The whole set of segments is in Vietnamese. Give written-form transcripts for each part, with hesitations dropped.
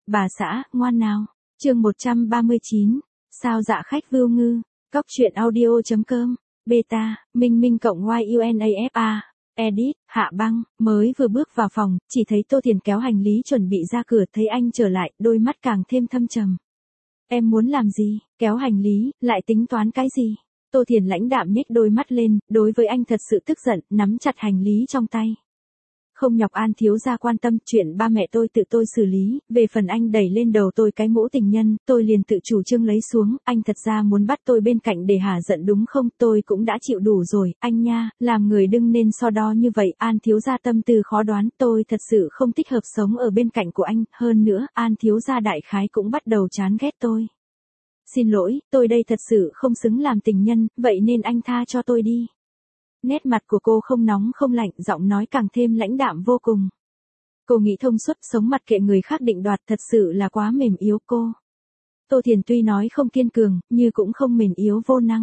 Bà xã, ngoan nào. Chương 139. Sao dạ khách Vưu Ngư. Cóc truyện audio.com. Beta, Minh Minh cộng YUNAFA. Edit, Hạ Băng, mới vừa bước vào phòng, chỉ thấy Tô Thiền kéo hành lý chuẩn bị ra cửa, thấy anh trở lại, đôi mắt càng thêm thâm trầm. Em muốn làm gì? Kéo hành lý, lại tính toán cái gì? Tô Thiền lãnh đạm nhếch đôi mắt lên, đối với anh thật sự tức giận, nắm chặt hành lý trong tay. Không nhọc An thiếu gia quan tâm, chuyện ba mẹ tôi tự tôi xử lý, về phần anh đẩy lên đầu tôi cái mũ tình nhân, tôi liền tự chủ trương lấy xuống, anh thật ra muốn bắt tôi bên cạnh để hả giận đúng không, tôi cũng đã chịu đủ rồi, anh nha, làm người đừng nên so đo như vậy, An thiếu gia tâm tư khó đoán, tôi thật sự không thích hợp sống ở bên cạnh của anh, hơn nữa, An thiếu gia đại khái cũng bắt đầu chán ghét tôi. Xin lỗi, tôi đây thật sự không xứng làm tình nhân, vậy nên anh tha cho tôi đi. Nét mặt của cô không nóng không lạnh, giọng nói càng thêm lãnh đạm vô cùng. Cô nghĩ thông suốt, sống mặt kệ người khác định đoạt, thật sự là quá mềm yếu cô. Tô Thiền tuy nói không kiên cường, nhưng cũng không mềm yếu vô năng.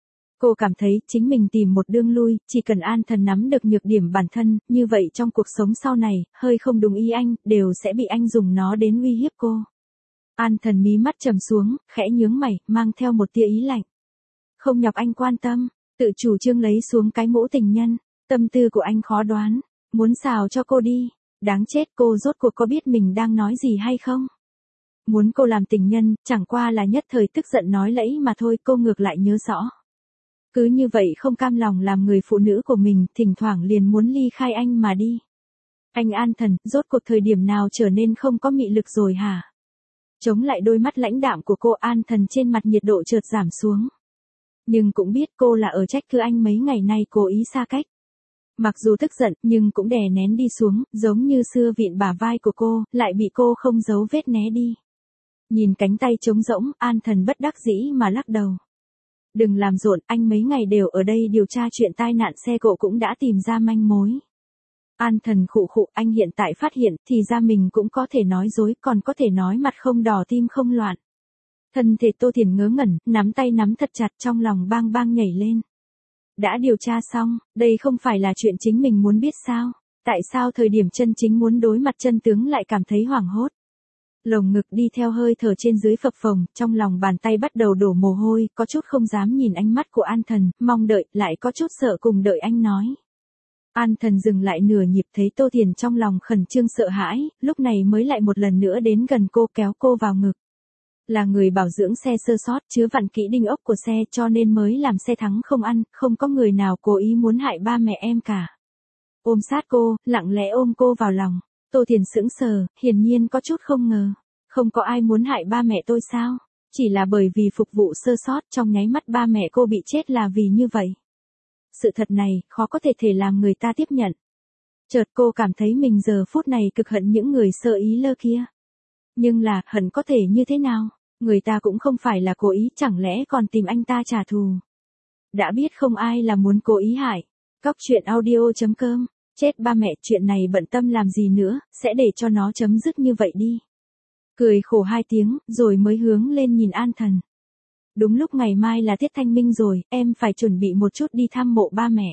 Cô cảm thấy chính mình tìm một đường lui, chỉ cần An Thần nắm được nhược điểm bản thân, như vậy trong cuộc sống sau này, hơi không đúng ý anh, đều sẽ bị anh dùng nó đến uy hiếp cô. An Thần mí mắt trầm xuống, khẽ nhướng mày, mang theo một tia ý lạnh. Không nhọc anh quan tâm. Tự chủ trương lấy xuống cái mũ tình nhân, tâm tư của anh khó đoán, muốn xào cho cô đi, đáng chết, cô rốt cuộc có biết mình đang nói gì hay không? Muốn cô làm tình nhân, chẳng qua là nhất thời tức giận nói lẫy mà thôi, cô ngược lại nhớ rõ. Cứ như vậy không cam lòng làm người phụ nữ của mình, thỉnh thoảng liền muốn ly khai anh mà đi. Anh An Thần, rốt cuộc thời điểm nào trở nên không có mị lực rồi hả? Chống lại đôi mắt lãnh đạm của cô, An Thần trên mặt nhiệt độ chợt giảm xuống. Nhưng cũng biết cô là ở trách cứ anh mấy ngày nay cố ý xa cách. Mặc dù tức giận, nhưng cũng đè nén đi xuống, giống như xưa vịn bả vai của cô, lại bị cô không giấu vết né đi. Nhìn cánh tay trống rỗng, An Thần bất đắc dĩ mà lắc đầu. Đừng làm rộn, anh mấy ngày đều ở đây điều tra chuyện tai nạn xe cộ cũng đã tìm ra manh mối. An Thần khụ khụ, anh hiện tại phát hiện, thì ra mình cũng có thể nói dối, còn có thể nói mặt không đỏ tim không loạn. Thân thể Tô Thiền ngớ ngẩn, nắm tay nắm thật chặt, trong lòng bang bang nhảy lên. Đã điều tra xong, đây không phải là chuyện chính mình muốn biết sao? Tại sao thời điểm chân chính muốn đối mặt chân tướng lại cảm thấy hoảng hốt? Lồng ngực đi theo hơi thở trên dưới phập phồng, trong lòng bàn tay bắt đầu đổ mồ hôi, có chút không dám nhìn ánh mắt của An Thần, mong đợi, lại có chút sợ cùng đợi anh nói. An Thần dừng lại nửa nhịp, thấy Tô Thiền trong lòng khẩn trương sợ hãi, lúc này mới lại một lần nữa đến gần cô, kéo cô vào ngực. Là người bảo dưỡng xe sơ sót, chứa vặn kỹ đinh ốc của xe, cho nên mới làm xe thắng không ăn, không có người nào cố ý muốn hại ba mẹ em cả. Ôm sát cô, lặng lẽ ôm cô vào lòng. Tô Thiền sững sờ, hiển nhiên có chút không ngờ. Không có ai muốn hại ba mẹ tôi sao? Chỉ là bởi vì phục vụ sơ sót, trong nháy mắt ba mẹ cô bị chết là vì như vậy. Sự thật này, khó có thể làm người ta tiếp nhận. Chợt cô cảm thấy mình giờ phút này cực hận những người sơ ý lơ kia. Nhưng là, hận có thể như thế nào? Người ta cũng không phải là cố ý, chẳng lẽ còn tìm anh ta trả thù. Đã biết không ai là muốn cố ý hại. Cóc truyện audio.com. Chết ba mẹ, chuyện này bận tâm làm gì nữa, sẽ để cho nó chấm dứt như vậy đi. Cười khổ 2 tiếng, rồi mới hướng lên nhìn An Thần. Đúng lúc ngày mai là Tiết Thanh Minh rồi, em phải chuẩn bị một chút đi thăm mộ ba mẹ.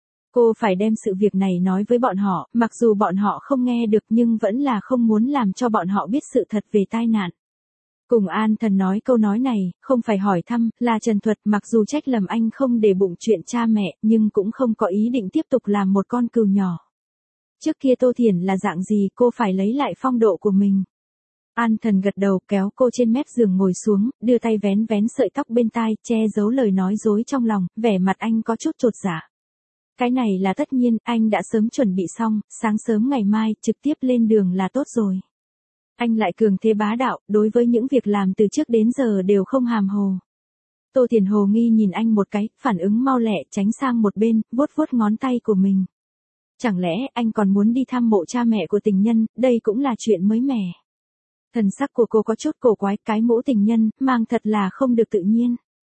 Cô phải đem sự việc này nói với bọn họ, mặc dù bọn họ không nghe được nhưng vẫn là không muốn làm cho bọn họ biết sự thật về tai nạn. Cùng An Thần nói câu nói này, không phải hỏi thăm, là trần thuật, mặc dù trách lầm anh không để bụng chuyện cha mẹ, nhưng cũng không có ý định tiếp tục làm một con cừu nhỏ. Trước kia Tô Thiền là dạng gì, cô phải lấy lại phong độ của mình. An Thần gật đầu, kéo cô trên mép giường ngồi xuống, đưa tay vén vén sợi tóc bên tai, che giấu lời nói dối trong lòng, vẻ mặt anh có chút chột dạ. Cái này là tất nhiên, anh đã sớm chuẩn bị xong, sáng sớm ngày mai, trực tiếp lên đường là tốt rồi. Anh lại cường thế bá đạo, đối với những việc làm từ trước đến giờ đều không hàm hồ. Tô Thiền hồ nghi nhìn anh một cái, phản ứng mau lẹ, tránh sang một bên, vuốt vuốt ngón tay của mình. Chẳng lẽ anh còn muốn đi thăm mộ cha mẹ của tình nhân, đây cũng là chuyện mới mẻ. Thần sắc của cô có chút cổ quái, cái mũ tình nhân, mang thật là không được tự nhiên.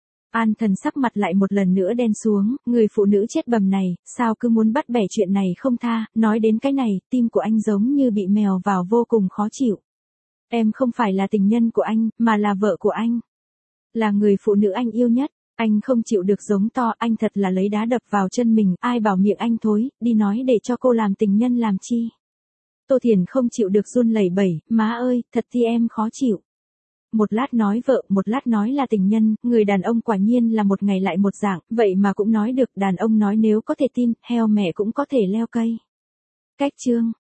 An Thần sắc mặt lại một lần nữa đen xuống, người phụ nữ chết bầm này, sao cứ muốn bắt bẻ chuyện này không tha, nói đến cái này, tim của anh giống như bị mèo vào vô cùng khó chịu. Em không phải là tình nhân của anh, mà là vợ của anh. Là người phụ nữ anh yêu nhất, anh không chịu được giống to, anh thật là lấy đá đập vào chân mình, ai bảo miệng anh thối, đi nói để cho cô làm tình nhân làm chi. Tô Thiền không chịu được run lẩy bẩy, má ơi, thật thì em khó chịu. Một lát nói vợ, một lát nói là tình nhân, người đàn ông quả nhiên là một ngày lại một dạng, vậy mà cũng nói được, đàn ông nói nếu có thể tin, heo mẹ cũng có thể leo cây. Cách chương